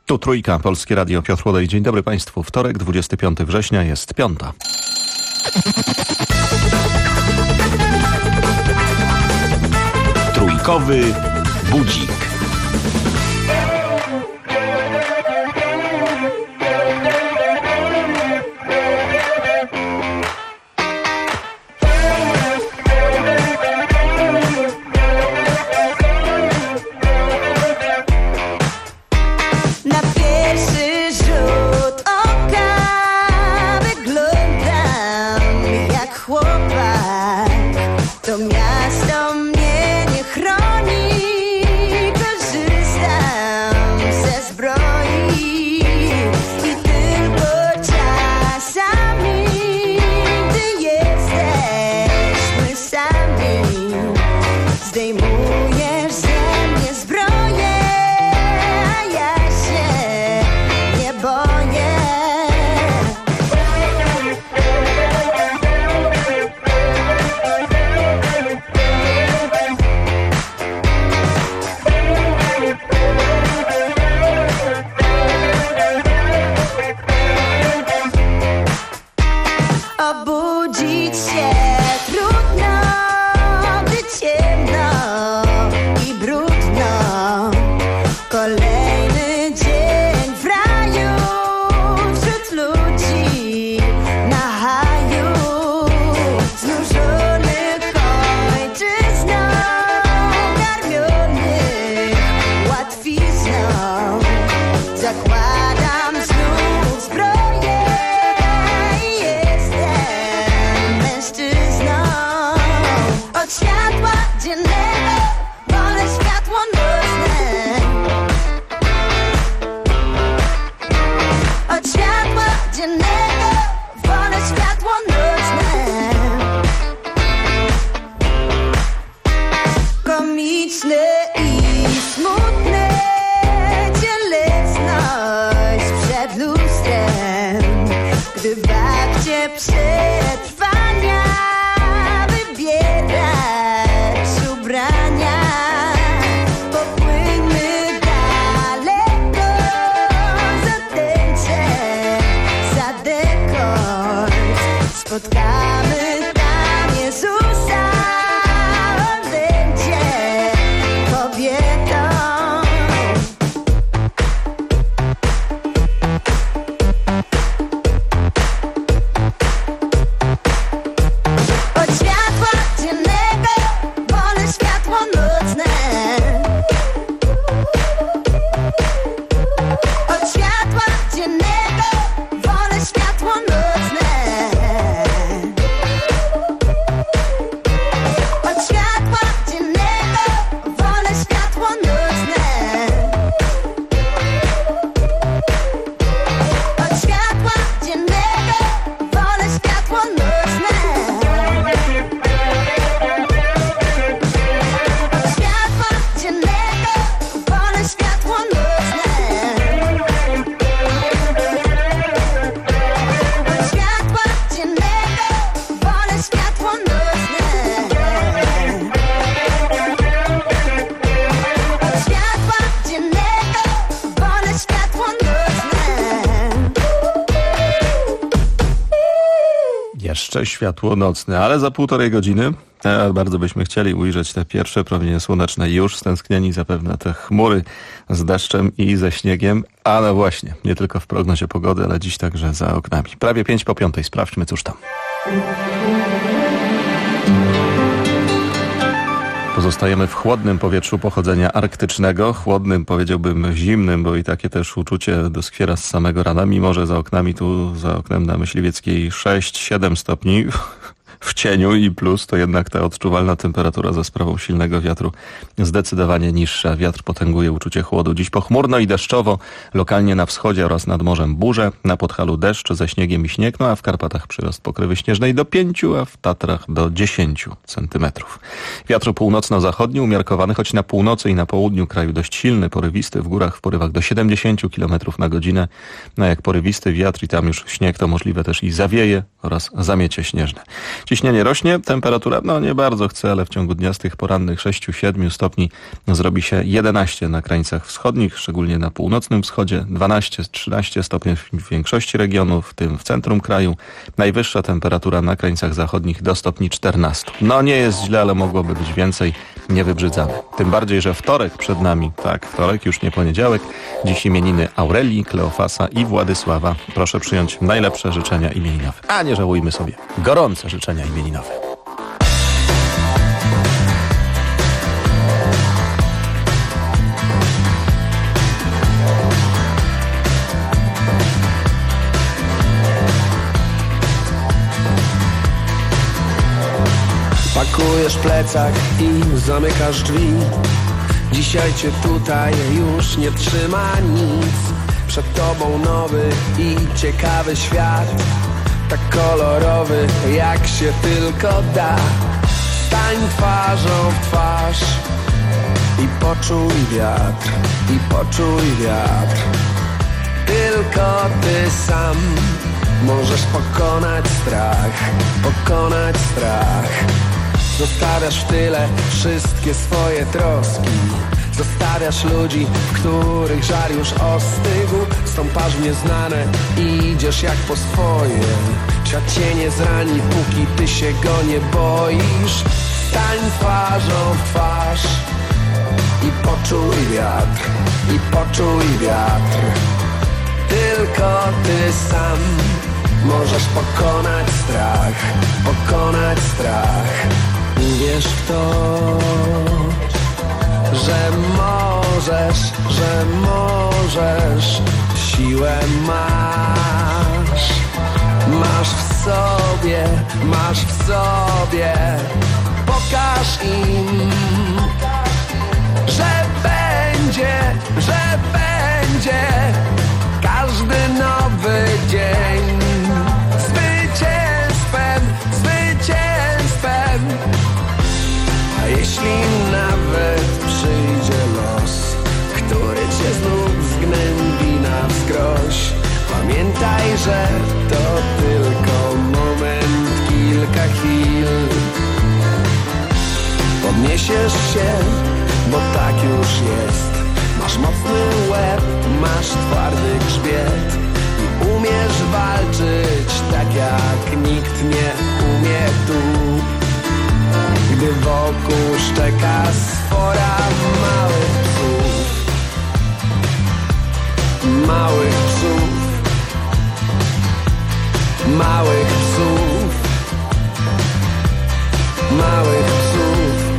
Tu Trójka, Polskie Radio, Piotr Łodej. Dzień dobry Państwu. Wtorek, 25 września, jest 5. Trójkowy budzik. Jeszcze światło nocne, ale za 1,5 godziny bardzo byśmy chcieli ujrzeć te pierwsze promienie słoneczne. Już stęsknieni zapewne te chmury z deszczem i ze śniegiem, ale właśnie, nie tylko w prognozie pogody, ale dziś także za oknami. Prawie 5:05. Sprawdźmy, cóż tam. Pozostajemy w chłodnym powietrzu pochodzenia arktycznego, chłodnym, powiedziałbym zimnym, bo i takie też uczucie doskwiera z samego rana, mimo że za oknem na Myśliwieckiej 6-7 stopni w cieniu i plus, to jednak ta odczuwalna temperatura za sprawą silnego wiatru zdecydowanie niższa. Wiatr potęguje uczucie chłodu. Dziś pochmurno i deszczowo, lokalnie na wschodzie oraz nad morzem burze, na Podhalu deszcz ze śniegiem i śnieg, a w Karpatach przyrost pokrywy śnieżnej do 5, a w Tatrach do 10 centymetrów. Wiatr północno-zachodni umiarkowany, choć na północy i na południu kraju dość silny, porywisty, w górach w porywach do 70 km na godzinę. Jak porywisty wiatr i tam już śnieg, to możliwe też i zawieje oraz zamiecie śnieżne. Ciśnienie rośnie, temperatura nie bardzo chce, ale w ciągu dnia z tych porannych 6-7 stopni zrobi się 11 na krańcach wschodnich, szczególnie na północnym wschodzie, 12-13 stopni w większości regionów, w tym w centrum kraju. Najwyższa temperatura na krańcach zachodnich do stopni 14. Nie jest źle, ale mogłoby być więcej, nie wybrzydzamy. Tym bardziej, że wtorek przed nami, tak, wtorek, już nie poniedziałek. Dziś imieniny Aurelii, Kleofasa i Władysława. Proszę przyjąć najlepsze życzenia imieninowe. A nie żałujmy sobie. Gorące życzenia imieninowe. Pakujesz plecak i zamykasz drzwi. Dzisiaj cię tutaj już nie trzyma nic. Przed tobą nowy i ciekawy świat, tak kolorowy jak się tylko da. Stań twarzą w twarz i poczuj wiatr, i poczuj wiatr. Tylko ty sam możesz pokonać strach, pokonać strach. Zostawiasz w tyle wszystkie swoje troski. Zostawiasz ludzi, w których żar już ostygł. Stąpasz w nieznane i idziesz jak po swoje. Świat cię nie zrani, póki ty się go nie boisz. Stań twarzą w twarz i poczuj wiatr, i poczuj wiatr. Tylko ty sam możesz pokonać strach, pokonać strach. Uwierz w to, że możesz, że możesz. Siłę masz, masz w sobie, masz w sobie. Pokaż im, że będzie, że będzie każdy nowy dzień zwycięstwem, zwycięstwem. A jeśli nawet przyjdzie los, który cię znów zgnębi na wskroś, pamiętaj, że to tylko moment, kilka chwil. Podniesiesz się, bo tak już jest. Masz mocny łeb, masz twardy grzbiet i umiesz walczyć tak jak nikt nie umie tu. Gdy wokół szczeka sfora małych psów, małych psów, małych psów, małych psów.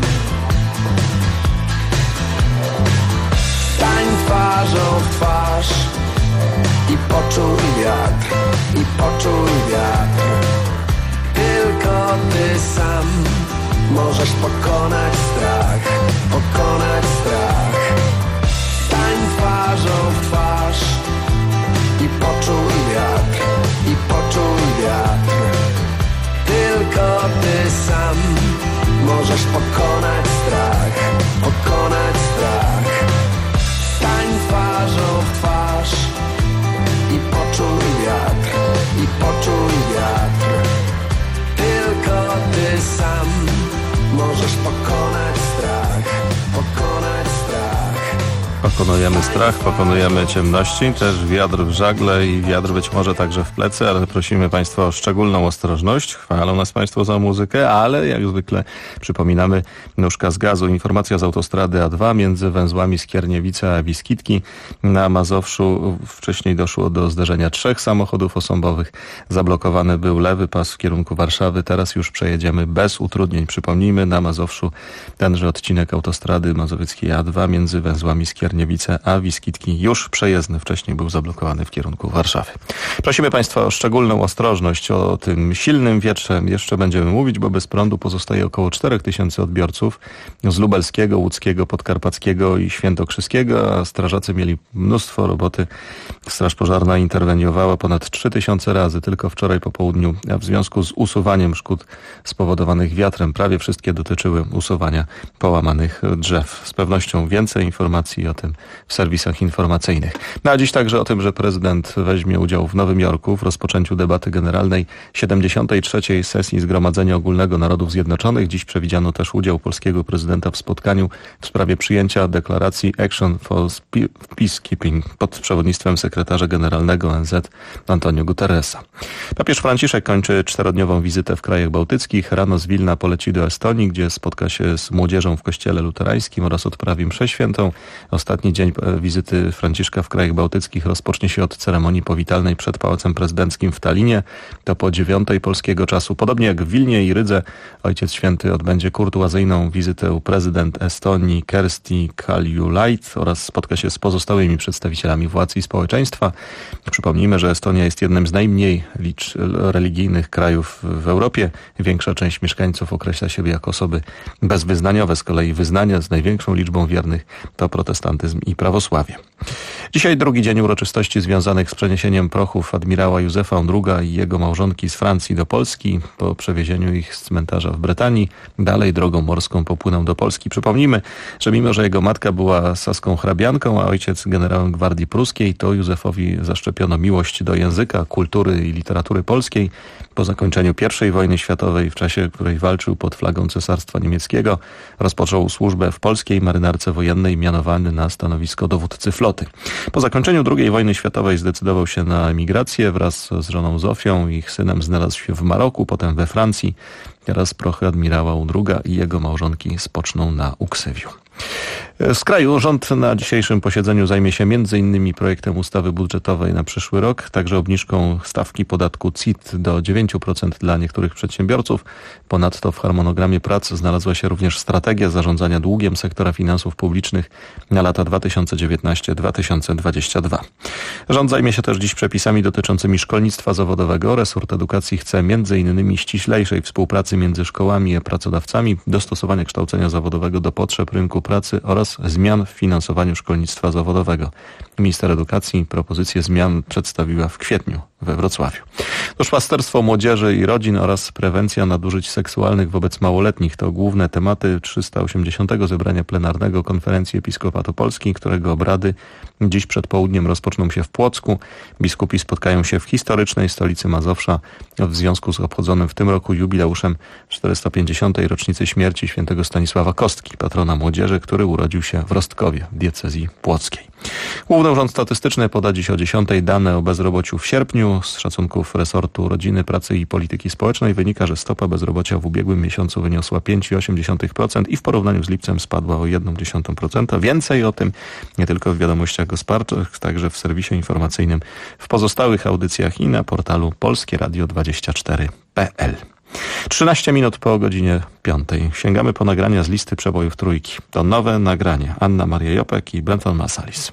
Stań twarzą w twarz i poczuj wiatr, i poczuj wiatr. Tylko ty sam możesz pokonać strach, pokonać strach. Stań twarzą w twarz i poczuj wiatr, i poczuj wiatr. Tylko ty sam możesz pokonać strach, pokonać strach. Stań twarzą w twarz i poczuj wiatr, i poczuj wiatr. Tylko ty sam możesz pokonać strach, pokonać strach. Pokonujemy strach, pokonujemy ciemności, też wiatr w żagle i wiatr być może także w plecy, ale prosimy Państwa o szczególną ostrożność. Chwalą nas Państwo za muzykę, ale jak zwykle przypominamy, nóżka z gazu. Informacja z autostrady A2 między węzłami Skierniewice a Wiskitki na Mazowszu. Wcześniej doszło do zderzenia 3 samochodów osobowych. Zablokowany był lewy pas w kierunku Warszawy. Teraz już przejedziemy bez utrudnień. Przypomnijmy, na Mazowszu tenże odcinek autostrady mazowieckiej A2 między węzłami Skierniewice a Wiskitki już przejezdny. Wcześniej był zablokowany w kierunku Warszawy. Prosimy Państwa o szczególną ostrożność. O tym silnym wietrze jeszcze będziemy mówić, bo bez prądu pozostaje około 4000 odbiorców z lubelskiego, łódzkiego, podkarpackiego i świętokrzyskiego, a strażacy mieli mnóstwo roboty. Straż pożarna interweniowała ponad 3000 razy tylko wczoraj po południu, a w związku z usuwaniem szkód spowodowanych wiatrem prawie wszystkie dotyczyły usuwania połamanych drzew. Z pewnością więcej informacji o tym w serwisach informacyjnych. No a dziś także o tym, że prezydent weźmie udział w Nowym Jorku w rozpoczęciu debaty generalnej 73. sesji Zgromadzenia Ogólnego Narodów Zjednoczonych. Dziś przewidziano też udział polskiego prezydenta w spotkaniu w sprawie przyjęcia deklaracji Action for Peacekeeping pod przewodnictwem sekretarza generalnego ONZ Antonio Guterresa. Papież Franciszek kończy 4-dniową wizytę w krajach bałtyckich. Rano z Wilna poleci do Estonii, gdzie spotka się z młodzieżą w kościele luterańskim oraz odprawi mszę świętą. Ostatni dzień wizyty Franciszka w krajach bałtyckich rozpocznie się od ceremonii powitalnej przed Pałacem Prezydenckim w Tallinie. To po 9:00 polskiego czasu. Podobnie jak w Wilnie i Rydze, Ojciec Święty odbędzie kurtuazyjną wizytę u prezydent Estonii Kersti Kaljulaid oraz spotka się z pozostałymi przedstawicielami władz i społeczeństwa. Przypomnijmy, że Estonia jest jednym z najmniej religijnych krajów w Europie. Większa część mieszkańców określa siebie jako osoby bezwyznaniowe. Z kolei wyznania z największą liczbą wiernych to protestantyzm i prawosławie. Dzisiaj drugi dzień uroczystości związanych z przeniesieniem prochów admirała Józefa Ondruga i jego małżonki z Francji do Polski. Po przewiezieniu ich z cmentarza w Brytanii dalej drogą morską popłynął do Polski. Przypomnijmy, że mimo, że jego matka była saską hrabianką, a ojciec generałem Gwardii Pruskiej, to Józefowi zaszczepiono miłość do języka, kultury i literatury polskiej. Po zakończeniu I wojny światowej, w czasie której walczył pod flagą Cesarstwa Niemieckiego, rozpoczął służbę w polskiej marynarce wojennej, mianowany na stanowisko dowódcy floty. Po zakończeniu II wojny światowej zdecydował się na emigrację. Wraz z żoną Zofią i ich synem znalazł się w Maroku, potem we Francji. Teraz prochy admirała Ondruga i jego małżonki spoczną na Uksywiu. Z kraju rząd na dzisiejszym posiedzeniu zajmie się m.in. projektem ustawy budżetowej na przyszły rok, także obniżką stawki podatku CIT do 9% dla niektórych przedsiębiorców. Ponadto w harmonogramie prac znalazła się również strategia zarządzania długiem sektora finansów publicznych na lata 2019-2022. Rząd zajmie się też dziś przepisami dotyczącymi szkolnictwa zawodowego. Resort edukacji chce m.in. ściślejszej współpracy między szkołami a pracodawcami, dostosowania kształcenia zawodowego do potrzeb rynku pracy oraz zmian w finansowaniu szkolnictwa zawodowego. Minister edukacji propozycję zmian przedstawiła w kwietniu we Wrocławiu. Duszpasterstwo młodzieży i rodzin oraz prewencja nadużyć seksualnych wobec małoletnich to główne tematy 380. zebrania plenarnego Konferencji Episkopatu Polski, którego obrady dziś przed południem rozpoczną się w Płocku. Biskupi spotkają się w historycznej stolicy Mazowsza w związku z obchodzonym w tym roku jubileuszem 450. rocznicy śmierci świętego Stanisława Kostki, patrona młodzieży, który urodził się w Rostkowie, w diecezji płockiej. Główny Urząd Statystyczny poda dziś o 10:00 dane o bezrobociu w sierpniu. Z szacunków resortu Rodziny, Pracy i Polityki Społecznej wynika, że stopa bezrobocia w ubiegłym miesiącu wyniosła 5,8% i w porównaniu z lipcem spadła o 0,1%. Więcej o tym nie tylko w wiadomościach gospodarczych, także w serwisie informacyjnym, w pozostałych audycjach i na portalu polskieradio24.pl. 13 minut po godzinie 5:00. Sięgamy po nagrania z listy przebojów Trójki. To nowe nagranie. Anna Maria Jopek i Brenton Marsalis.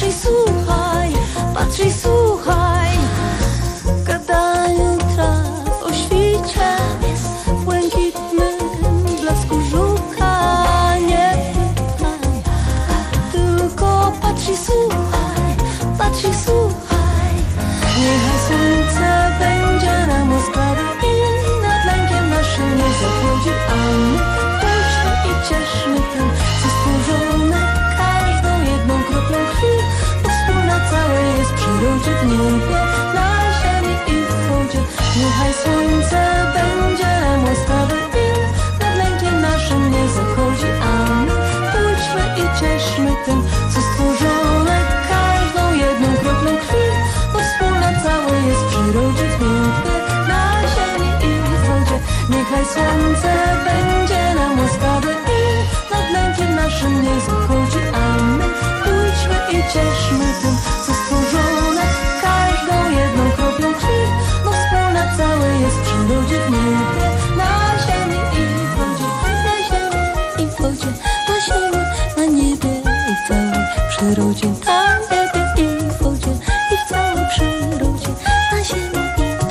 i słuchaj, patrz i słuchaj. Gadają traw o świcie, w błękitnym blasku żuka. Nie pytaj, tylko patrz i słuchaj, patrz i słuchaj. Niechaj słońce będzie nam łaskawe i nad lękiem naszym nie zachodzi, a my pójdźmy i cieszmy tym, co stworzone każdą jedną kroplą krwi, bo wspólna całe jest przyrodzie, w niebie, na ziemi i w wodzie. Niechaj słońce będzie nam łaskawe i nad lękiem naszym nie zachodzi, a my pójdźmy i cieszmy tym, co stworzone każdą jedną kroplą krwi, bo wspólna całe jest w przyrodzie, w niebie, na ziemi i w wodzie. Niechaj słońce będzie nam łaskawe i nad lękiem naszym nie zachodzi, a my pójdźmy i cieszmy tym, co stworzone każdą jedną kroplą krwi, bo wspólna całe jest w przyrodzie, w niebie, na ziemi i w wodzie, na ziemi i w wodzie, na ziemi, na niebie i w całej przyrodzie, na niebie i w wodzie, i w całej przyrodzie, na ziemi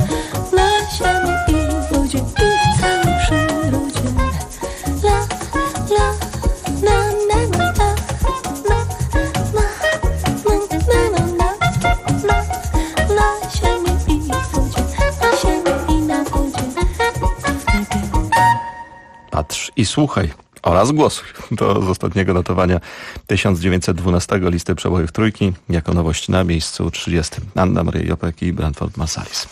i w wodzie, i w całej przyrodzie. La, la, na, na, na, na, na, na, na, na, na ziemi i w wodzie, na ziemi i na wodzie, w niebie. Patrz i słuchaj oraz głosuj. To z ostatniego notowania 1912 listy przebojów trójki, jako nowość na miejscu 30. Anna Maria Jopek i Branford Marsalis.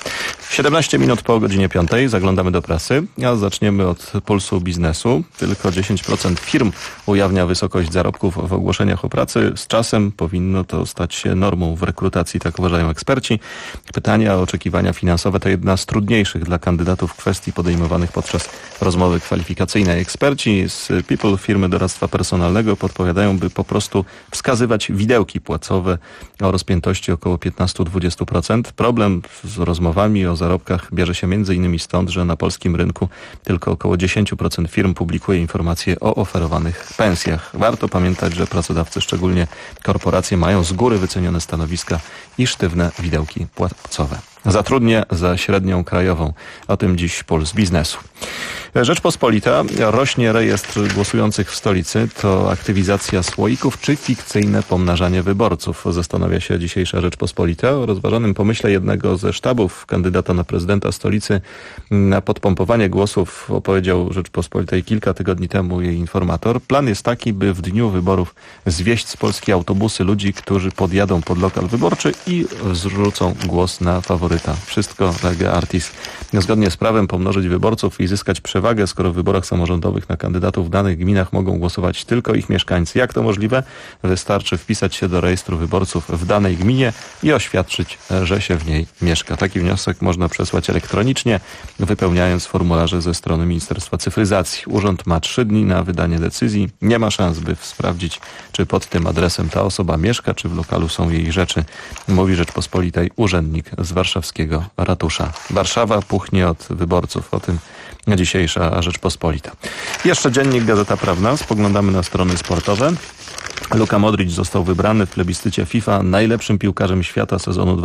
17 minut po godzinie 5 zaglądamy do prasy, a zaczniemy od pulsu biznesu. Tylko 10% firm ujawnia wysokość zarobków w ogłoszeniach o pracy. Z czasem powinno to stać się normą w rekrutacji, tak uważają eksperci. Pytania o oczekiwania finansowe to jedna z trudniejszych dla kandydatów kwestii podejmowanych podczas rozmowy kwalifikacyjnej. Eksperci z People, firmy doradztwa personalnego, podpowiadają, by po prostu wskazywać widełki płacowe o rozpiętości około 15-20%. Problem z rozmowami o zarobkach bierze się m.in. stąd, że na polskim rynku tylko około 10% firm publikuje informacje o oferowanych pensjach. Warto pamiętać, że pracodawcy, szczególnie korporacje, mają z góry wycenione stanowiska i sztywne widełki płacowe. Zatrudnię za średnią krajową. O tym dziś puls biznesu. Rzeczpospolita. Rośnie rejestr głosujących w stolicy. To aktywizacja słoików czy fikcyjne pomnażanie wyborców? Zastanawia się dzisiejsza Rzeczpospolita o rozważanym pomyśle jednego ze sztabów kandydata na prezydenta stolicy na podpompowanie głosów. Opowiedział Rzeczpospolitej kilka tygodni temu jej informator. Plan jest taki, by w dniu wyborów zwieść z Polski autobusy ludzi, którzy podjadą pod lokal wyborczy i zrzucą głos na faworyta. Wszystko lege artis. Zgodnie z prawem pomnożyć wyborców i zyskać przewagę, skoro w wyborach samorządowych na kandydatów w danych gminach mogą głosować tylko ich mieszkańcy. Jak to możliwe? Wystarczy wpisać się do rejestru wyborców w danej gminie i oświadczyć, że się w niej mieszka. Taki wniosek można przesłać elektronicznie, wypełniając formularze ze strony Ministerstwa Cyfryzacji. Urząd ma 3 dni na wydanie decyzji. Nie ma szans, by sprawdzić, czy pod tym adresem ta osoba mieszka, czy w lokalu są jej rzeczy, mówi Rzeczpospolitej urzędnik z warszawskiego ratusza. Warszawa puchnie od wyborców. O tym dzisiejsza Rzeczpospolita. Jeszcze dziennik Gazeta Prawna. Spoglądamy na strony sportowe. Luka Modrić został wybrany w plebiscycie FIFA najlepszym piłkarzem świata sezonu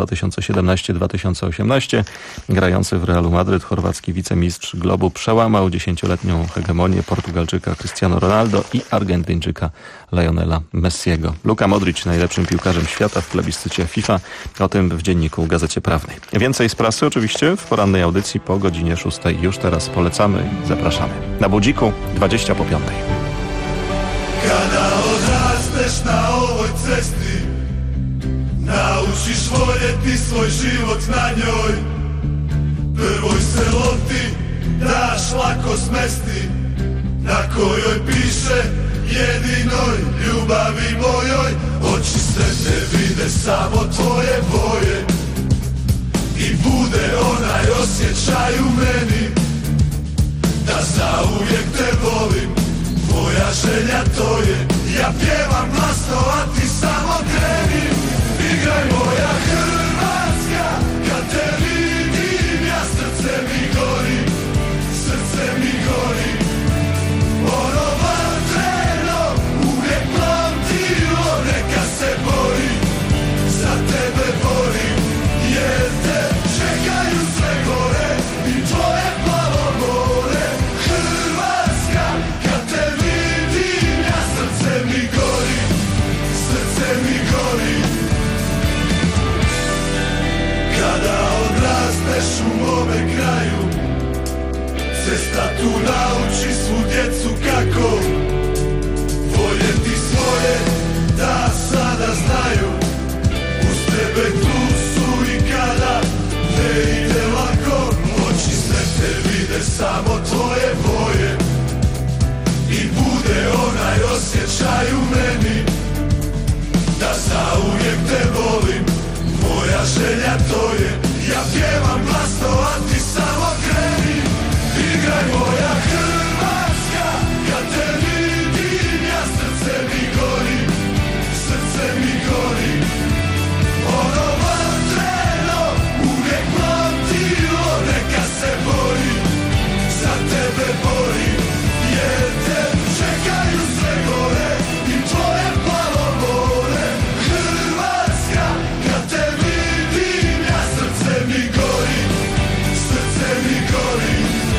2017-2018. Grający w Realu Madryt chorwacki wicemistrz Globu przełamał 10-letnią hegemonię Portugalczyka Cristiano Ronaldo i Argentyńczyka Lionela Messiego. Luka Modrić najlepszym piłkarzem świata w plebiscycie FIFA. O tym w dzienniku Gazecie Prawnej. Więcej z prasy oczywiście w porannej audycji po godzinie 6. Już teraz polecamy i zapraszamy. Na budziku 20 po 5. Kada odrasteš na ovoj cesti, naučiš voljeti svoj život na njoj. Prvoj se loti, daš lako smesti, na kojoj piše jedinoj ljubavi mojoj. Oči sretne vide samo tvoje boje i bude onaj osjećaj u meni, da zauvijek te volim. Moja želja to je, ja pjevam glasno, a ti samo kreni. Igraj moja Hrvatska, kad te vidim, ja srce mi gori, srce mi gori. Ono vatreno, uvijek plamtilo, neka se bori. te volim, moja želja to je. Ja pjevam glasno, a ti samo kreni. Igraj moja Hrvatska, kad te vidim, ja srce mi gori, srce mi gori. Ono vatreno, uvijek plamtilo, neka se bori, za tebe bori, jer te čekaju sve gore i tvoje plavo more. Hrvatska, kad te vidim, ja srce mi gori, srce mi gori.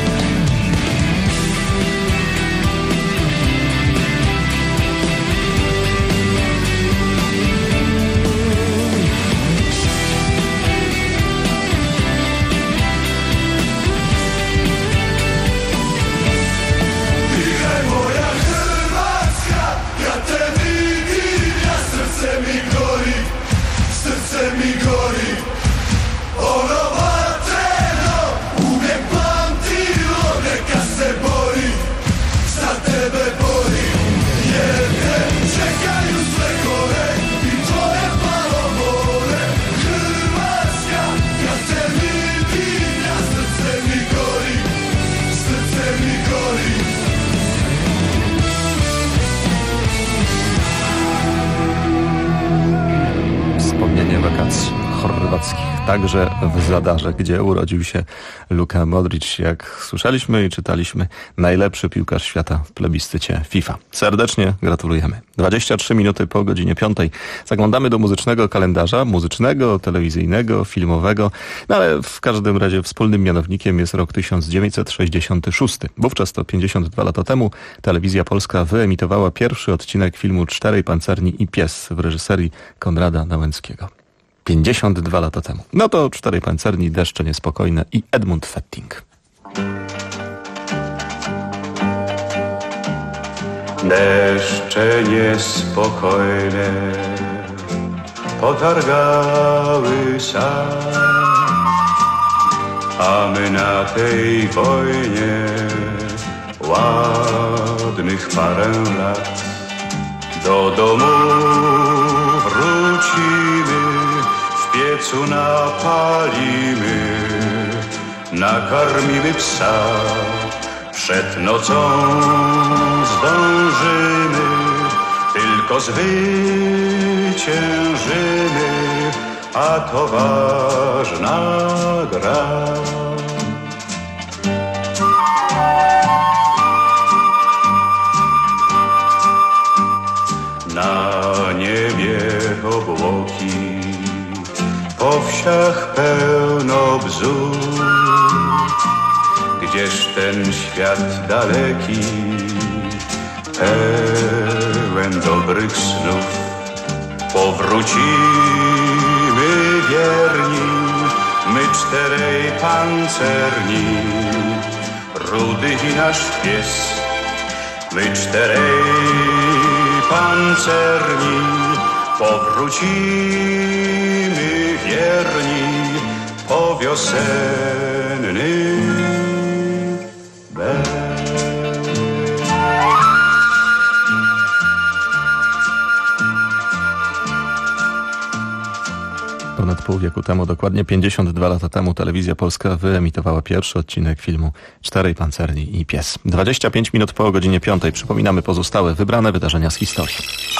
Igraj moja Hrvatska, kad te vidim, ja srce mi gori, srce mi gori. Ono vatreno, uvijek pamtilo, neka se bori, za tebe bori, jer te čekaju sve gore i tvoje plavo more. Hrvatska, kad te vidim, ja srce mi gori, srce mi gori. Wspomnienie wakacji chorwackich, także w Zadarze, gdzie urodził się Luka Modrić. Jak słyszeliśmy i czytaliśmy, najlepszy piłkarz świata w plebiscycie FIFA. Serdecznie gratulujemy. 23 minuty po godzinie 5. Zaglądamy do muzycznego kalendarza, muzycznego, telewizyjnego, filmowego, no ale w każdym razie wspólnym mianownikiem jest rok 1966. Wówczas to 52 lata temu telewizja polska wyemitowała pierwszy odcinek filmu Czterej pancerni i pies w reżyserii Konrada Nałęckiego. 52 lata temu. No to Czterej pancerni, Deszcze niespokojne i Edmund Fetting. Deszcze niespokojne potargały sad, a my na tej wojnie ładnych parę lat. Do domu wrócimy, w piecu napalimy, nakarmimy psa. Przed nocą zdążymy, tylko zwyciężymy, a to ważna gra. Na niebie obłoki, po wsiach pełno bzów. Gdzież ten świat daleki, pełen dobrych snów. Powrócimy wierni, my czterej pancerni, Rudy i nasz pies. My czterej pancerni, powrócimy wierni po wiosenny bez. Ponad pół wieku temu, dokładnie 52 lata temu, telewizja polska wyemitowała pierwszy odcinek filmu Czterej pancerni i pies. 25 minut po godzinie 5. Przypominamy pozostałe wybrane wydarzenia z historii.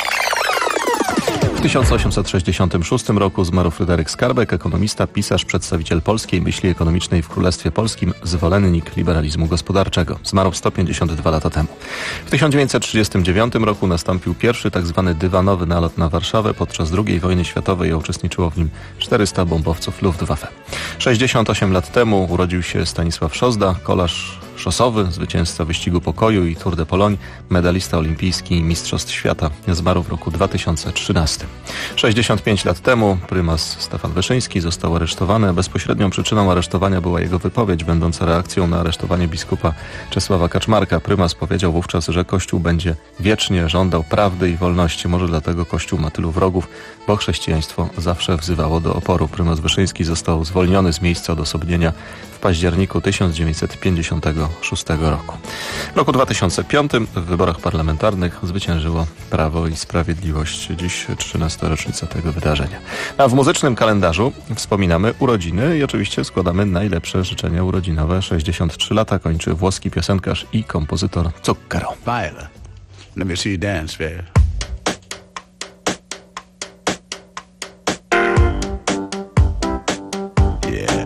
W 1866 roku zmarł Fryderyk Skarbek, ekonomista, pisarz, przedstawiciel polskiej myśli ekonomicznej w Królestwie Polskim, zwolennik liberalizmu gospodarczego. Zmarł 152 lata temu. W 1939 roku nastąpił pierwszy tzw. dywanowy nalot na Warszawę. Podczas II wojny światowej uczestniczyło w nim 400 bombowców Luftwaffe. 68 lat temu urodził się Stanisław Szozda, kolarz szosowy, zwycięzca wyścigu pokoju i Tour de Pologne, medalista olimpijski i mistrzostw świata. Zmarł w roku 2013. 65 lat temu prymas Stefan Wyszyński został aresztowany. Bezpośrednią przyczyną aresztowania była jego wypowiedź, będąca reakcją na aresztowanie biskupa Czesława Kaczmarka. Prymas powiedział wówczas, że Kościół będzie wiecznie żądał prawdy i wolności. Może dlatego Kościół ma tylu wrogów, bo chrześcijaństwo zawsze wzywało do oporu. Prymas Wyszyński został zwolniony z miejsca odosobnienia w październiku 1950 1996 roku. W roku 2005 w wyborach parlamentarnych zwyciężyło Prawo i Sprawiedliwość. Dziś 13. rocznica tego wydarzenia. A w muzycznym kalendarzu wspominamy urodziny i oczywiście składamy najlepsze życzenia urodzinowe. 63 lata kończy włoski piosenkarz i kompozytor Zucchero. Viola, let me see you dance, Viola. Yeah.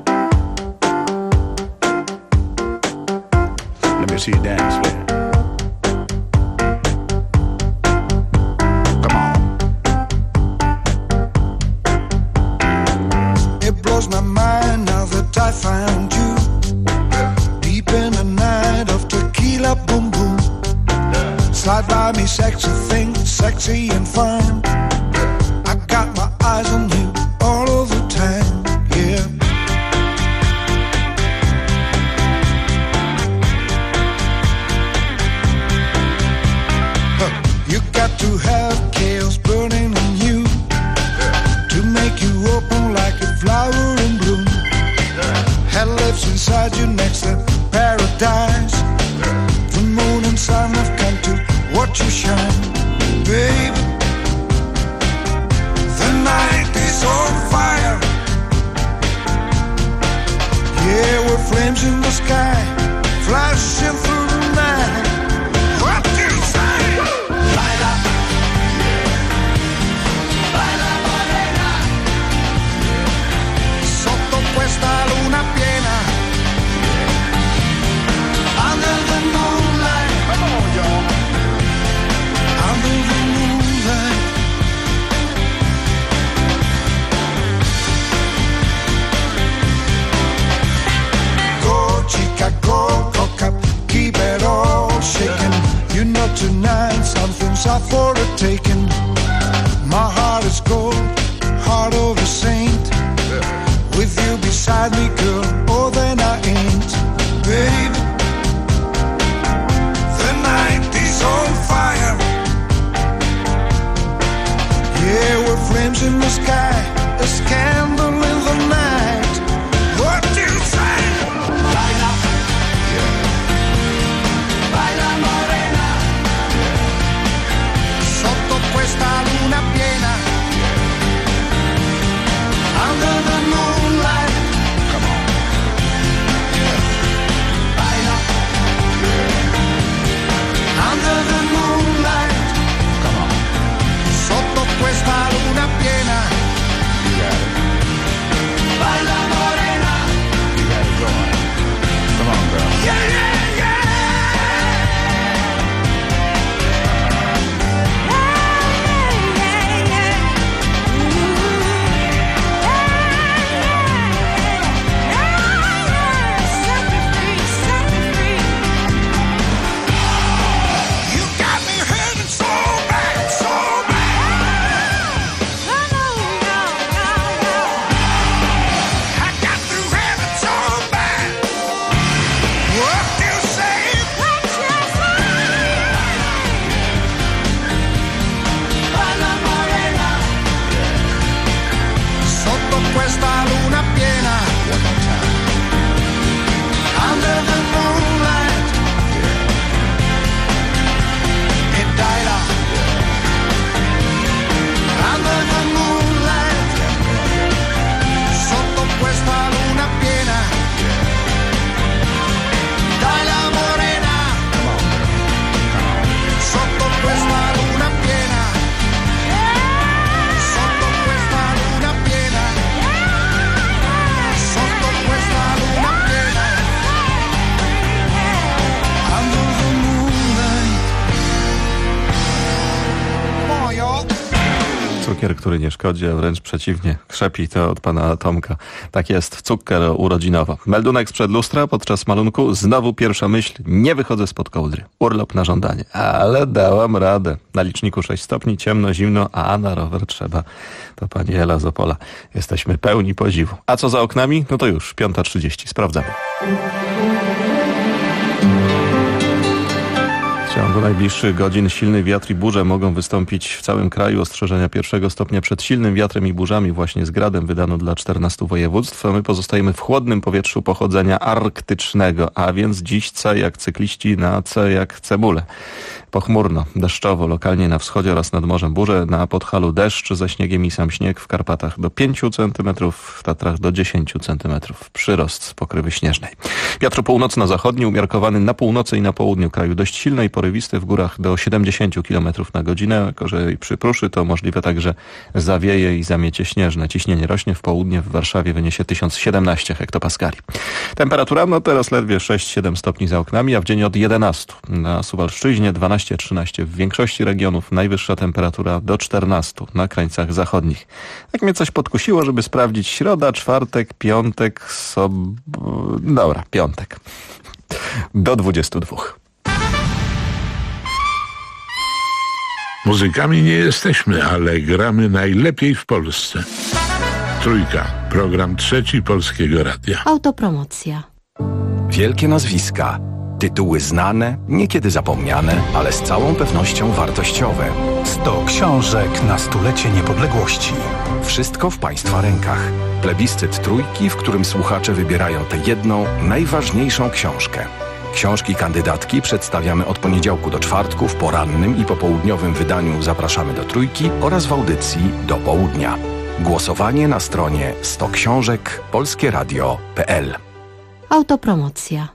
Let me see you dance, Viola. Come on. It blows my mind now that I found you. Deep in the night of tequila, boom boom. Slide by me, sexy thing, sexy and fine. I got my eyes on you all of the time, yeah. You got to have chaos burning in you to make you open like a flower in bloom. Hell lives inside you next to paradise. The moon and sun have come to watch you shine, baby. The night is on fire. Yeah, we're flames in the sky, flashing through the night. What do you say? Baila, baila morena, sotto questa luna piena. Under the moonlight, come on, y'all. Under the moonlight. Go, chica, go, cock up, keep it all shaking. You know tonight something's up for the taking. My heart is gold, heart of a saint. With you beside me, girl, oh then I ain't, baby. The night is on fire. Yeah, we're flames in the sky, a scandal in the night. What do you say? Baila, baila morena, sotto questa luna piena. Under the moonlight, come on. Yeah. Baila, under the moonlight, come on. Sotto questa luna piena. You got it. Baila morena. You got it going. Come on, girl. Yeah, yeah, yeah. You got me hurting so bad, so bad. I got to have it so bad. What do you say? Baila morena, sotto questa luna piena. One more time. Under the moonlight. E dai là. Under the moonlight. Sotto questa luna piena. Dai la morena. Sotto questa luna piena. Sotto questa luna piena. Sotto questa luna piena. Under the moonlight. Come on, y'all. Cukier, który nie szkodzi, a wręcz przeciwnie, krzepi, to od pana Tomka. Tak jest, Zucchero urodzinowo. Meldunek sprzed lustra podczas malunku. Znowu pierwsza myśl, nie wychodzę spod kołdry. Urlop na żądanie. Ale dałam radę. Na liczniku 6 stopni, ciemno, zimno, a na rower trzeba. To pani Ela z Opola. Jesteśmy pełni podziwu. A co za oknami? No to już 5:30. Sprawdzamy. Chciałem ciągu najbliższych godzin silny wiatr i burze mogą wystąpić w całym kraju. Ostrzeżenia 1 stopnia przed silnym wiatrem i burzami właśnie z gradem wydano dla 14 województw, a my pozostajemy w chłodnym powietrzu pochodzenia arktycznego, a więc dziś C jak cykliści na C jak cebule. Pochmurno, deszczowo, lokalnie na wschodzie oraz nad morzem burze, na Podhalu deszcz ze śniegiem i sam śnieg, w Karpatach do 5 cm, w Tatrach do 10 cm. Przyrost pokrywy śnieżnej. Wiatr północno-zachodni umiarkowany na północy i na południu kraju, dość silny i porywisty, w górach do 70 km na godzinę. Jako że i przypruszy, to możliwe także zawieje i zamiecie śnieżne. Ciśnienie rośnie, w południe w Warszawie wyniesie 1017 hektopaskali. Temperatura teraz ledwie 6-7 stopni za oknami, a w dzień od 11. Na Suwalszczyźnie 12-13 w większości regionów, najwyższa temperatura do 14 na krańcach zachodnich. Tak mnie coś podkusiło, żeby sprawdzić środa, czwartek, piątek, piątek. Do 22. Muzykami nie jesteśmy, ale gramy najlepiej w Polsce. Trójka, program trzeci Polskiego Radia. Autopromocja. Wielkie nazwiska, tytuły znane, niekiedy zapomniane, ale z całą pewnością wartościowe. 100 książek na stulecie niepodległości. Wszystko w Państwa rękach. Plebiscyt trójki, w którym słuchacze wybierają tę jedną, najważniejszą książkę. Książki kandydatki przedstawiamy od poniedziałku do czwartku w porannym i popołudniowym wydaniu Zapraszamy do Trójki oraz w audycji do południa. Głosowanie na stronie 100 książek polskieradio.pl. Autopromocja.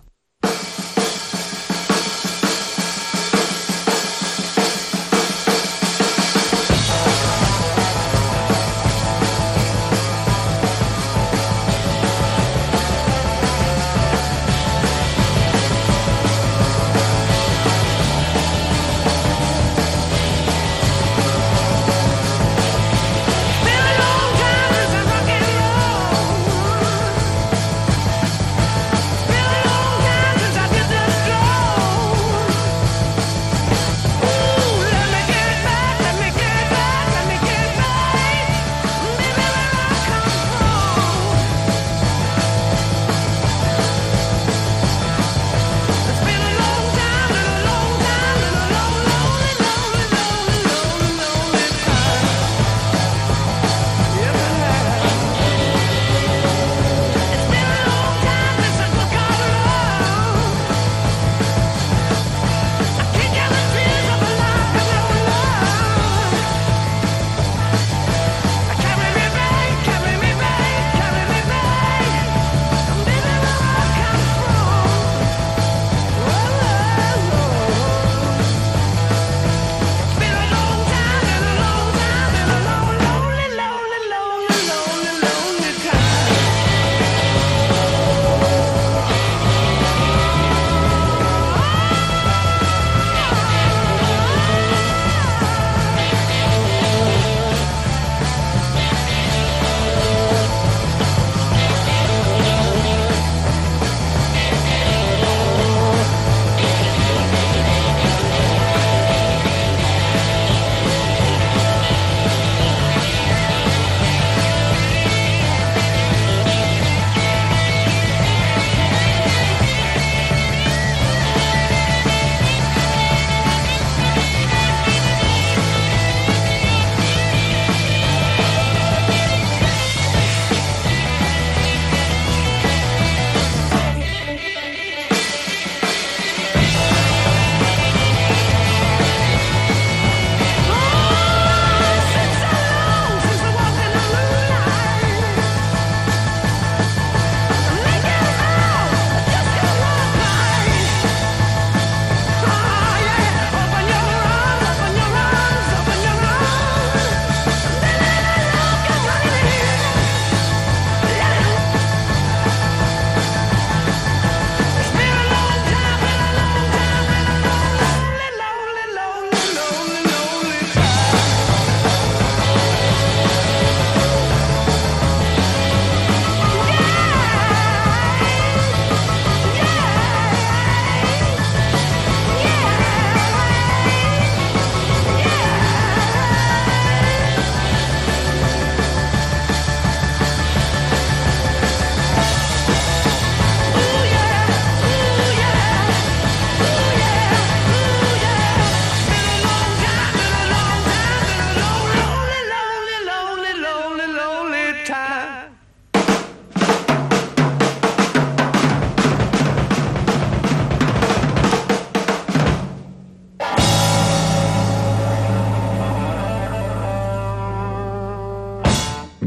Been a long time since rock and roll.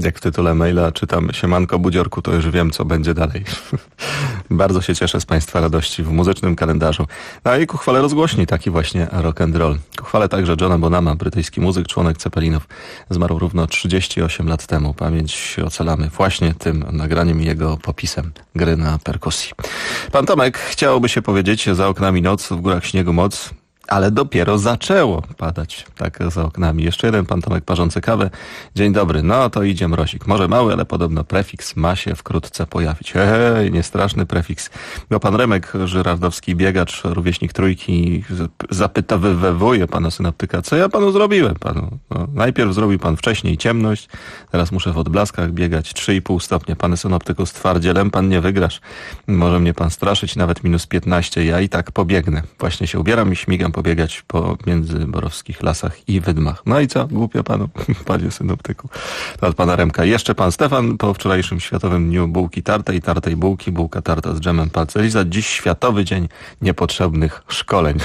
Jak w tytule maila czytam: siemanko budziorku, to już wiem, co będzie dalej. Bardzo się cieszę z Państwa radości w muzycznym kalendarzu. No i ku chwale rozgłośni taki właśnie rock and roll. Ku chwale także Johna Bonhama, brytyjski muzyk, członek Ceppelinów. Zmarł równo 38 lat temu. Pamięć ocalamy właśnie tym nagraniem i jego popisem gry na perkusji. Pan Tomek chciałoby się powiedzieć: za oknami noc, w górach śniegu moc. Ale dopiero zaczęło padać tak za oknami. Jeszcze jeden pan Tomek parzący kawę. Dzień dobry, no to idzie mrozik. Może mały, ale podobno prefiks ma się wkrótce pojawić. Hej, niestraszny prefiks. No pan Remek Żyrardowski, biegacz, rówieśnik trójki, zapytowywuje pana synoptyka: co ja panu zrobiłem? No, najpierw zrobił pan wcześniej ciemność, teraz muszę w odblaskach biegać 3,5 stopnia. Panie synoptyku, z twardzielem pan nie wygrasz. Może mnie pan straszyć, nawet minus 15. Ja i tak pobiegnę. Właśnie się ubieram i śmigam pobiegać po międzyborowskich lasach i wydmach. No i co? Głupio panu, panie synoptyku. To od pana Remka. Jeszcze pan Stefan: po wczorajszym Światowym Dniu Bułki Tartej, tartej bułki, bułka tarta z dżemem palce liza. Dziś Światowy Dzień Niepotrzebnych Szkoleń.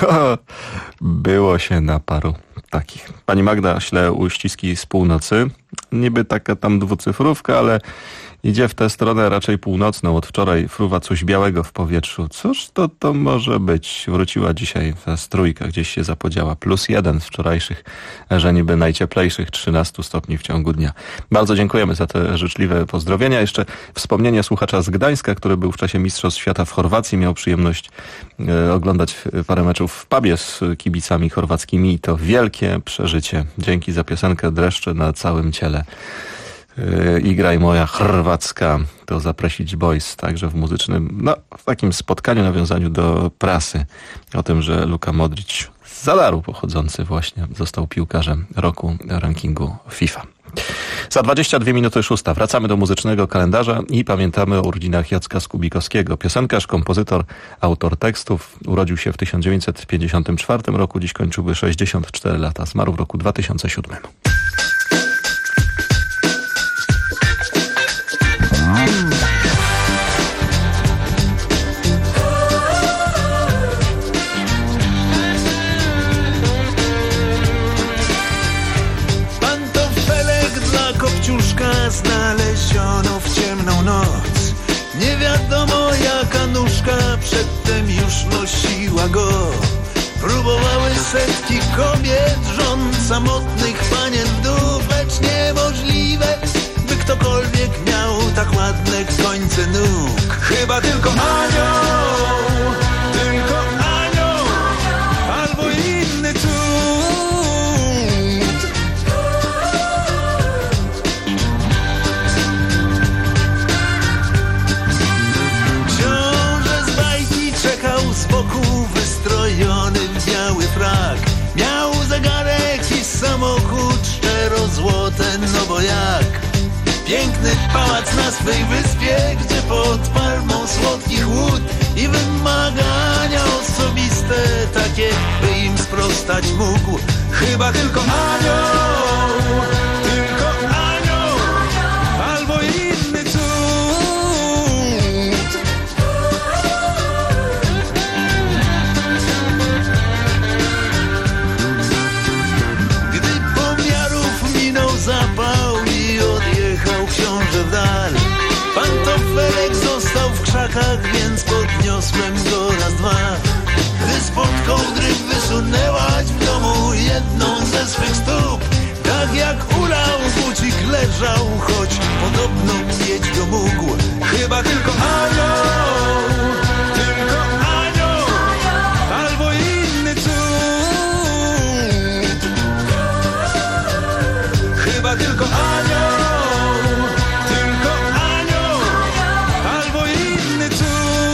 Było się na paru takich. Pani Magda śle uściski z północy. Niby taka tam dwucyfrówka, ale idzie w tę stronę raczej północną. Od wczoraj fruwa coś białego w powietrzu. Cóż to może być? Wróciła dzisiaj ta strójka, gdzieś się zapodziała. +1 z wczorajszych, że niby najcieplejszych 13 stopni w ciągu dnia. Bardzo dziękujemy za te życzliwe pozdrowienia. Jeszcze wspomnienie słuchacza z Gdańska, który był w czasie Mistrzostw Świata w Chorwacji. Miał przyjemność oglądać parę meczów w pubie z kibicami chorwackimi i to wielkie przeżycie. Dzięki za piosenkę Dreszcze na całym ciele. I graj moja chorwacka, to Zaprosić Boys, także w muzycznym, w takim spotkaniu, nawiązaniu do prasy o tym, że Luka Modrić z Zalaru pochodzący właśnie został piłkarzem roku rankingu FIFA. Za 22 minuty 6 wracamy do muzycznego kalendarza i pamiętamy o urodzinach Jacka Skubikowskiego. Piosenkarz, kompozytor, autor tekstów. Urodził się w 1954 roku, dziś kończyłby 64 lata. Zmarł w roku 2007. Pantofelek dla Kopciuszka znaleziono w ciemną noc. Nie wiadomo jaka nóżka przedtem już nosiła go. Próbowały setki kobiet, żon, samotnych panien wdów, lecz niemożliwe, by ktokolwiek miał tak ładne końce nóg. Chyba tylko anioł, albo inny cud. Książę z bajki czekał z boku, wystrojony w biały frak. Miał zegarek i samochód, szczerozłote, no bo jak? Piękny pałac na swej wyspie, gdzie pod palmą słodkich łód i wymagania osobiste, takie by im sprostać mógł. Chyba tylko anioł, albo inny cud. Gdy pomiarów minął zapał i odjechał książę w dal, Pantofelek został w krzakach, więc podniosłem go raz, dwa. Gdy spod kołdry wysunęłaś w domu jedną ze swych stóp, tak jak ulał bucik leżał, choć podobno mieć go mógł. Chyba tylko anioł, albo inny cud. Chyba tylko anioł, albo inny cud.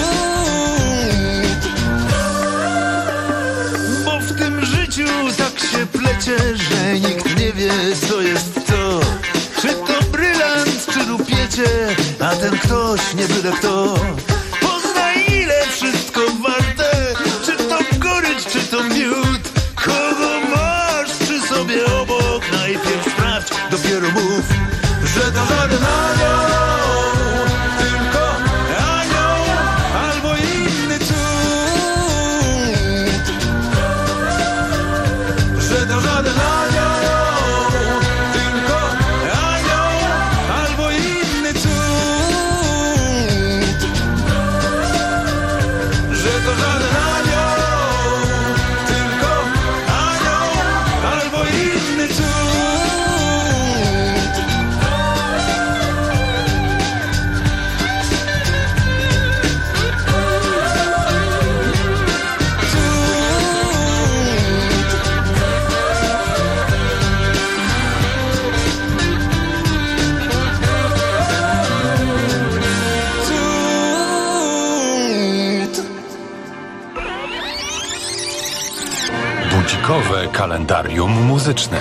Bo w tym życiu tak się plecie, że nikt nie wie, co jest to. Czy to brylant, czy rupiecie, a ten ktoś nie byle kto. Poznaj, ile wszystko warte, czy to gorycz, czy to miód. Kogo masz przy sobie obok, najpierw sprawdź, dopiero mów, że to żaden anioł, tylko anioł, albo inny cud. Że to żaden anioł, tylko anioł, Urodzinowe kalendarium muzyczne.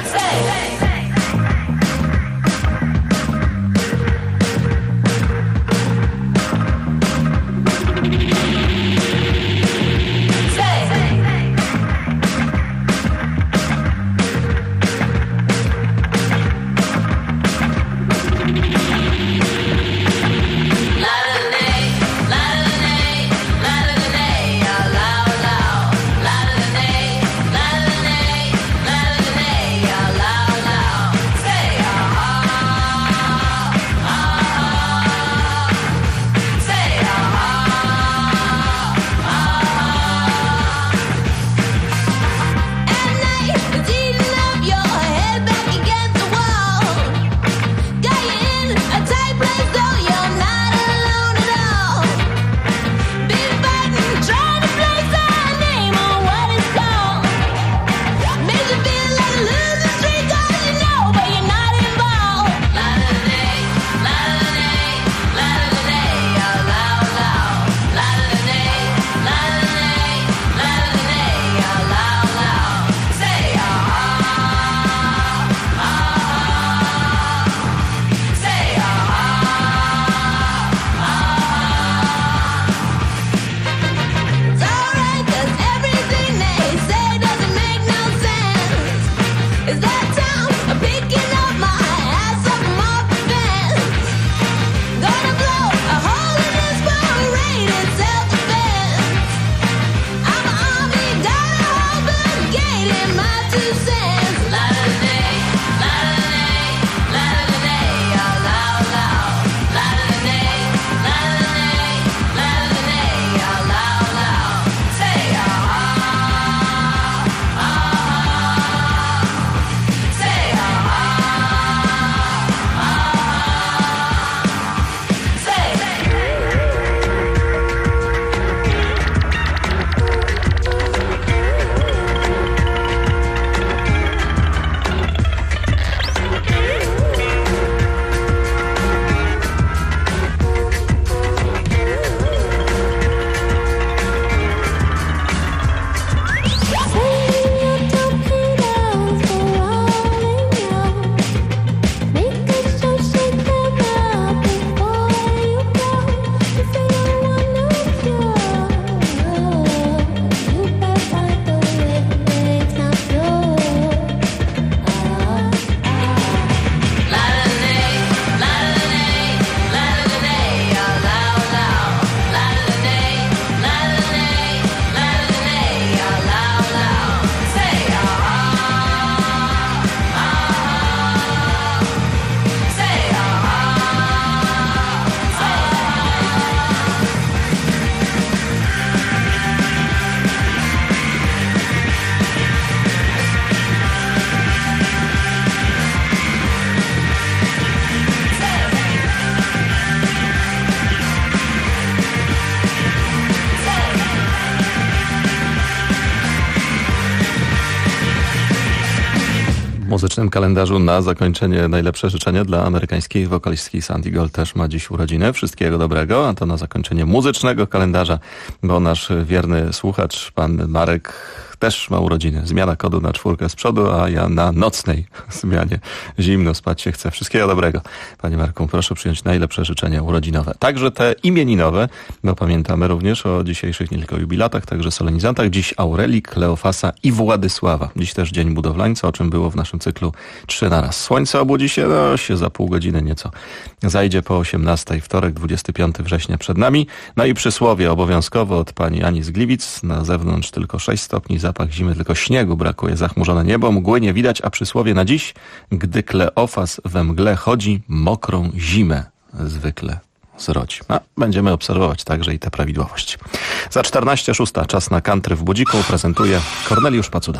W muzycznym kalendarzu na zakończenie najlepsze życzenia dla amerykańskiej wokalistki Sandy Gold, też ma dziś urodziny. Wszystkiego dobrego, a to na zakończenie muzycznego kalendarza, bo nasz wierny słuchacz, pan Marek, też ma urodziny. Zmiana kodu na 4 z przodu, a ja na nocnej zmianie. Zimno, spać się chce. Wszystkiego dobrego. Panie Marku, proszę przyjąć najlepsze życzenia urodzinowe. Także te imieninowe, bo pamiętamy również o dzisiejszych nie tylko jubilatach, także solenizantach. Dziś Aurelii, Kleofasa i Władysława. Dziś też Dzień Budowlańca, o czym było w naszym cyklu 3 na raz. Słońce obudzi się, za pół godziny nieco. Zajdzie po 18:00, wtorek, 25 września przed nami. No i przysłowie obowiązkowo od pani Ani z Gliwic. Na zewnątrz tylko 6 stopni, zapach zimy, tylko śniegu brakuje, zachmurzone niebo, mgły nie widać, a przysłowie na dziś: gdy Kleofas we mgle chodzi, mokrą zimę zwykle zrodzi. A będziemy obserwować także i tę prawidłowość. Za 14:06 czas na country w Budziku prezentuje Korneliusz Pacuda.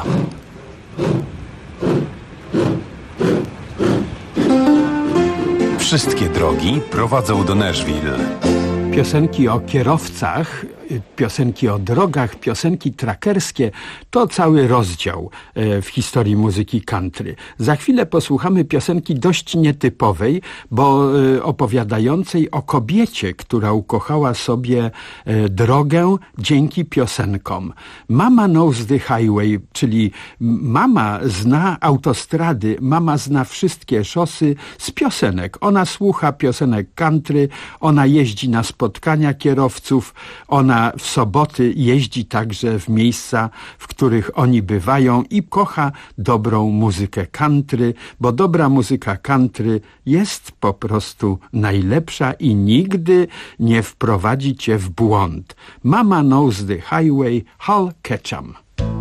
Wszystkie drogi prowadzą do Nashville. Piosenki o kierowcach piosenki o drogach, piosenki trackerskie, to cały rozdział w historii muzyki country. Za chwilę posłuchamy piosenki dość nietypowej, bo opowiadającej o kobiecie, która ukochała sobie drogę dzięki piosenkom. Mama knows the highway, czyli mama zna autostrady, mama zna wszystkie szosy z piosenek. Ona słucha piosenek country, ona jeździ na spotkania kierowców, ona w soboty jeździ także w miejsca, w których oni bywają i kocha dobrą muzykę country, bo dobra muzyka country jest po prostu najlepsza i nigdy nie wprowadzi cię w błąd. Mama knows the highway, Hal Ketchum.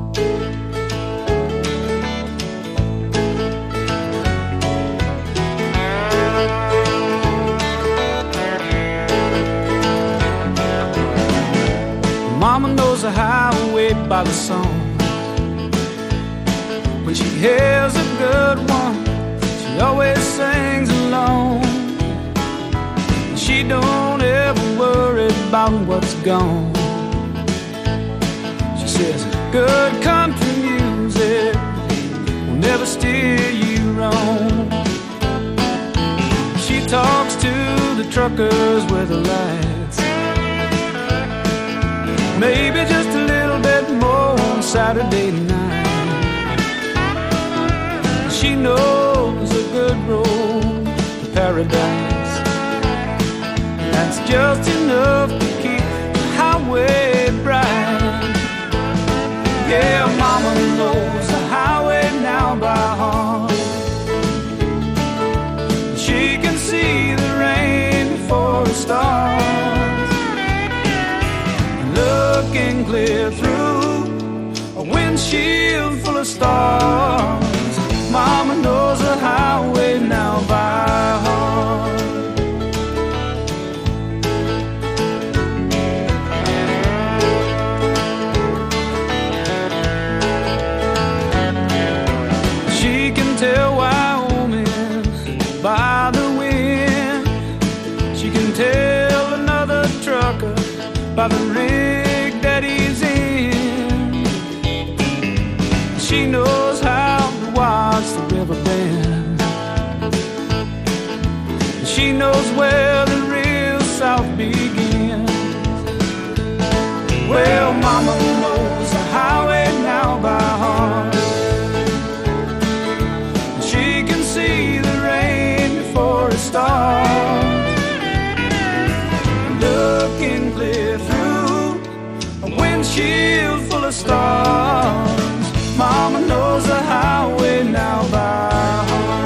Mama knows the highway by the song. When she hears a good one, she always sings along. She don't ever worry about what's gone. She says good country music will never steer you wrong. She talks to the truckers with the lights, maybe just a little bit more on Saturday night. She knows a good road to paradise. That's just enough to keep the highway bright. Yeah, mama knows the highway now by heart. She can see the rain before it starts, looking clear through a windshield full of stars. Mama knows the highway now by heart. She can tell Wyoming by the wind. She can tell another trucker by the rig that he's in. She knows how to watch the river bend. She knows where the real South begins. Well, mama knows the highway now by heart. She can see the rain before it starts, looking clear through a windshield full of stars. Mama knows the highway now by heart.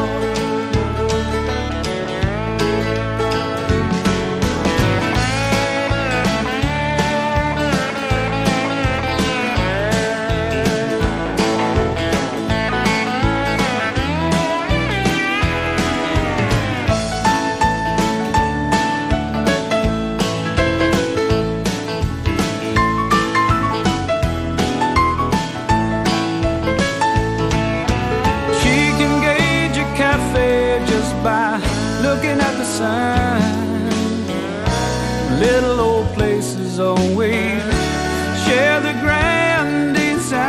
Looking at the sign, little old places always share the grand design.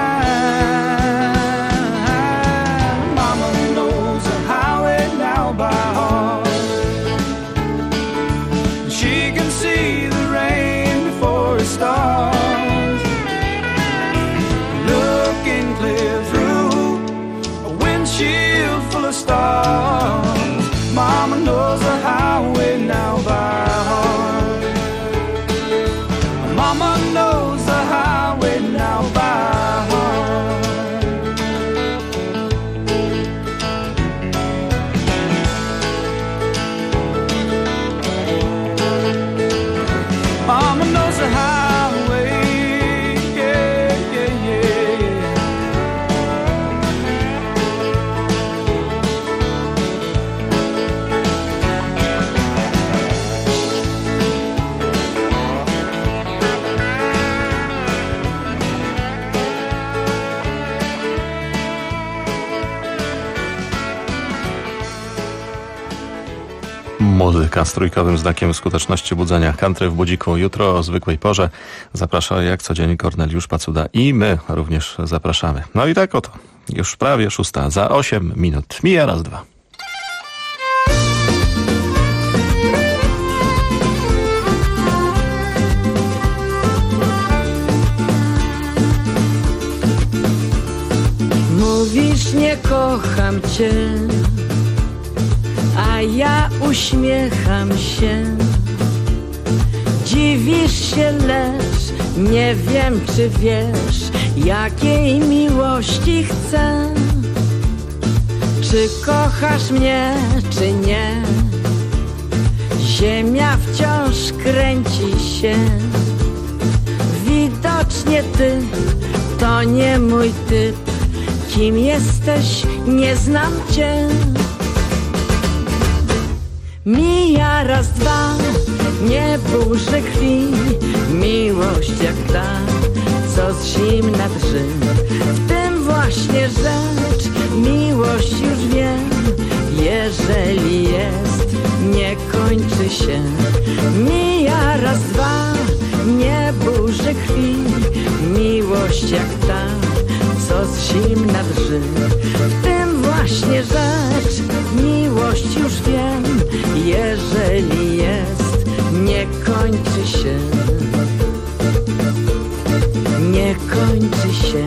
Mama knows the highway now by heart. She can see the rain before it starts, looking clear through a windshield full of stars. Mama knows the highway now by heart. Muzyka z trójkowym znakiem skuteczności budzenia. Country w budziku jutro o zwykłej porze. Zaprasza jak co dzień Korneliusz Pacuda i my również zapraszamy. No i tak oto, już prawie 6, za 8 minut. Mija raz, dwa. Mówisz, nie kocham cię, a ja uśmiecham się. Dziwisz się, lecz nie wiem, czy wiesz, jakiej miłości chcę. Czy kochasz mnie, czy nie? Ziemia wciąż kręci się. Widocznie ty to nie mój typ. Kim jesteś, nie znam cię. Mija raz, dwa, nie burzy krwi. Miłość jak ta, co z zimna drży. W tym właśnie rzecz, miłość już wiem. Jeżeli jest, nie kończy się. Mija raz, dwa, nie burzy krwi. Miłość jak ta, co z zimna drży. W tym właśnie rzecz, miłość już wiem. Jeżeli jest, nie kończy się. Nie kończy się.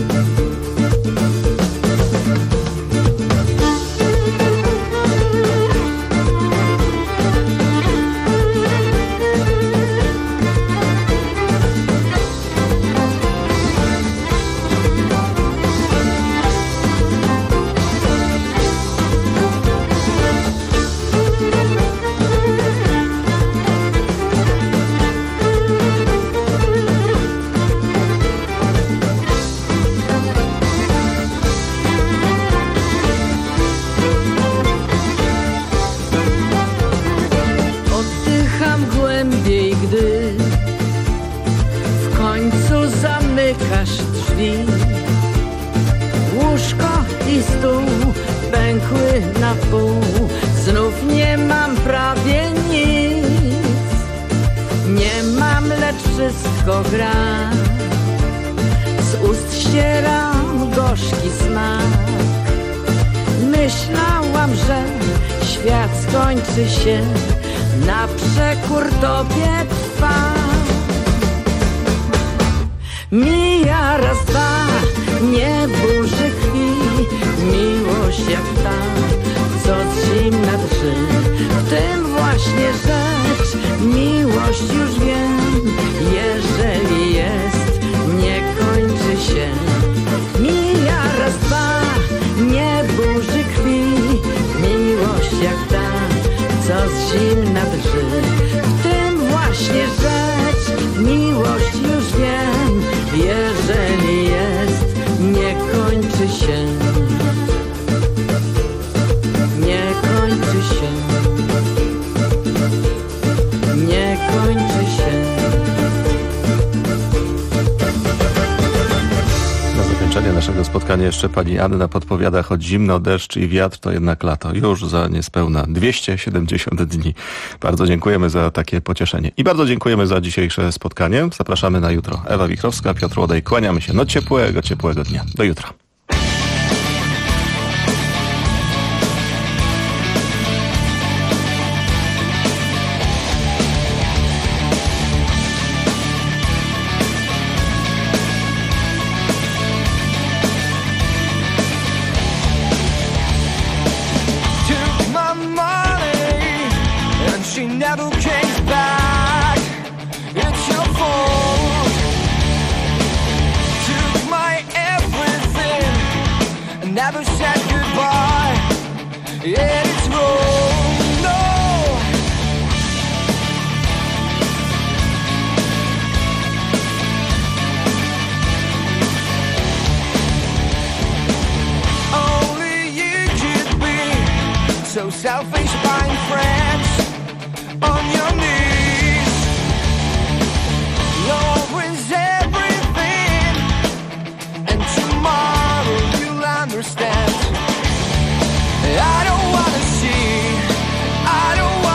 Łóżko i stół pękły na pół. Znów nie mam prawie nic. Nie mam, lecz wszystko gra. Z ust ścieram gorzki smak. Myślałam, że świat skończy się, na przekór tobie trwa. Mija raz, dwa, nie burzy krwi. Miłość jak ta, co z zimna drży. W tym właśnie rzecz, miłość już wiem. Jeżeli jest, nie kończy się. Mija raz, dwa, nie burzy krwi. Miłość jak ta, co z zimna drży. W tym właśnie rzecz, miłość już wiem. Jeżeli jest, nie kończy się. Nie kończy się. Nie kończy się. Na zakończenie naszego spotkania jeszcze pani Anna podpowiada: choć zimno, deszcz i wiatr, to jednak lato. Już za niespełna 270 dni. Bardzo dziękujemy za takie pocieszenie. I bardzo dziękujemy za dzisiejsze spotkanie. Zapraszamy na jutro. Ewa Wichrowska, Piotr Łodej. Kłaniamy się. No ciepłego dnia. Do jutra. Never came back. It's your fault. Took my everything and never said goodbye. Yeah, it's wrong. No. Only you could be so selfish, buying friends on your knees. Love wins everything, and tomorrow you'll understand. I don't wanna see, I don't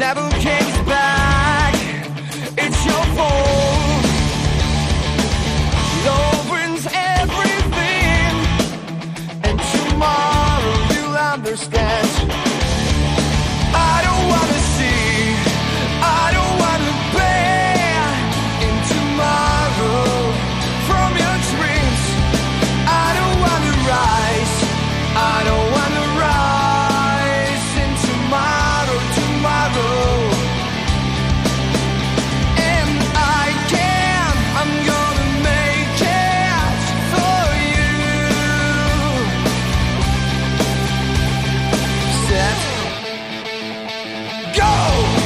never came back. It's your fault. Love ruins everything, and tomorrow you'll understand. I don't wanna see, I don't wanna bear in tomorrow from your dreams. I don't wanna rise, I don't wanna rise in tomorrow, tomorrow. And I can, I'm gonna make it for you. Set, go!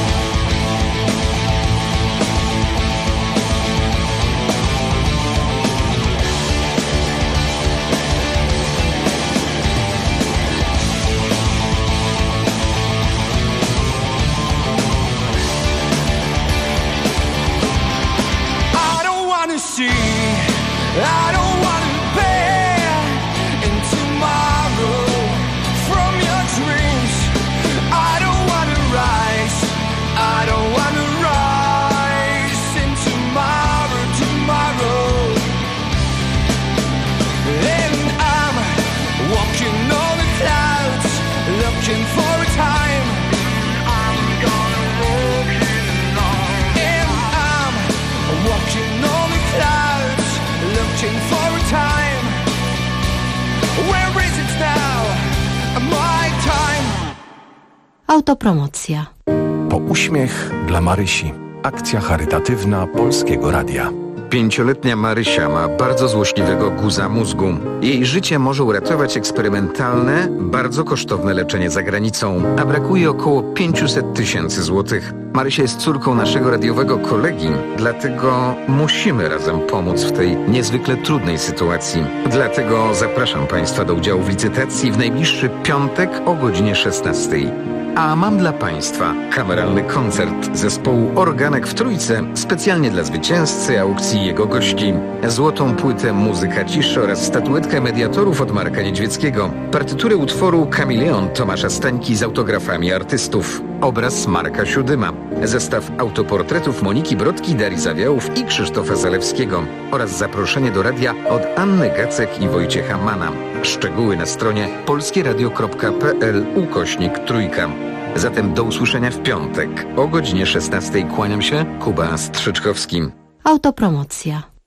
I don't wanna see, I don't wanna bear in tomorrow from your dreams. I don't wanna rise, I don't wanna rise in tomorrow, tomorrow. And I'm walking on the clouds, looking for a time. I'm gonna walk in on. And I'm walking on the clouds, looking for a time. Where is it now? My time. Autopromocja. Po uśmiech dla Marysi. Akcja charytatywna Polskiego Radia. 5-letnia Marysia ma bardzo złośliwego guza mózgu. Jej życie może uratować eksperymentalne, bardzo kosztowne leczenie za granicą, a brakuje około 500 000 złotych. Marysia jest córką naszego radiowego kolegi, dlatego musimy razem pomóc w tej niezwykle trudnej sytuacji. Dlatego zapraszam Państwa do udziału w licytacji w najbliższy piątek o godzinie 16. A mam dla Państwa kameralny koncert zespołu Organek w Trójce specjalnie dla zwycięzcy aukcji i jego gości. Złotą płytę Muzyka ciszy oraz statuetkę mediatorów od Marka Niedźwieckiego. Partyturę utworu Kameleon Tomasza Stańki z autografami artystów. Obraz Marka Siódyma. Zestaw autoportretów Moniki Brodki, Darii Zawiałów i Krzysztofa Zalewskiego. Oraz zaproszenie do radia od Anny Gacek i Wojciecha Mana. Szczegóły na stronie polskieradio.pl/trójka. Zatem do usłyszenia w piątek o godzinie 16. Kłaniam się, Kuba Strzyczkowski. Autopromocja.